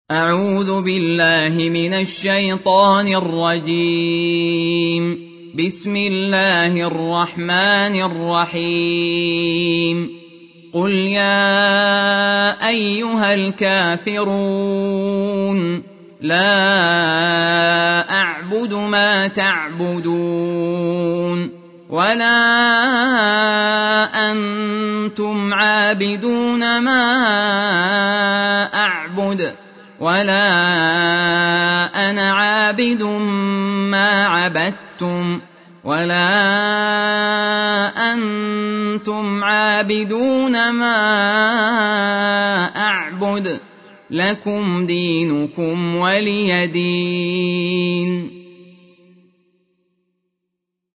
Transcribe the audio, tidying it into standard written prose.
أعوذ بالله من الشيطان الرجيم. بسم الله الرحمن الرحيم. قل يا أيها الكافرون لا أعبد ما تعبدون ولا أنتم عابدون ما أعبد ولا أنا عابد ما عبدتم ولا أنتم عابدون ما أعبد لكم دينكم ولي دين.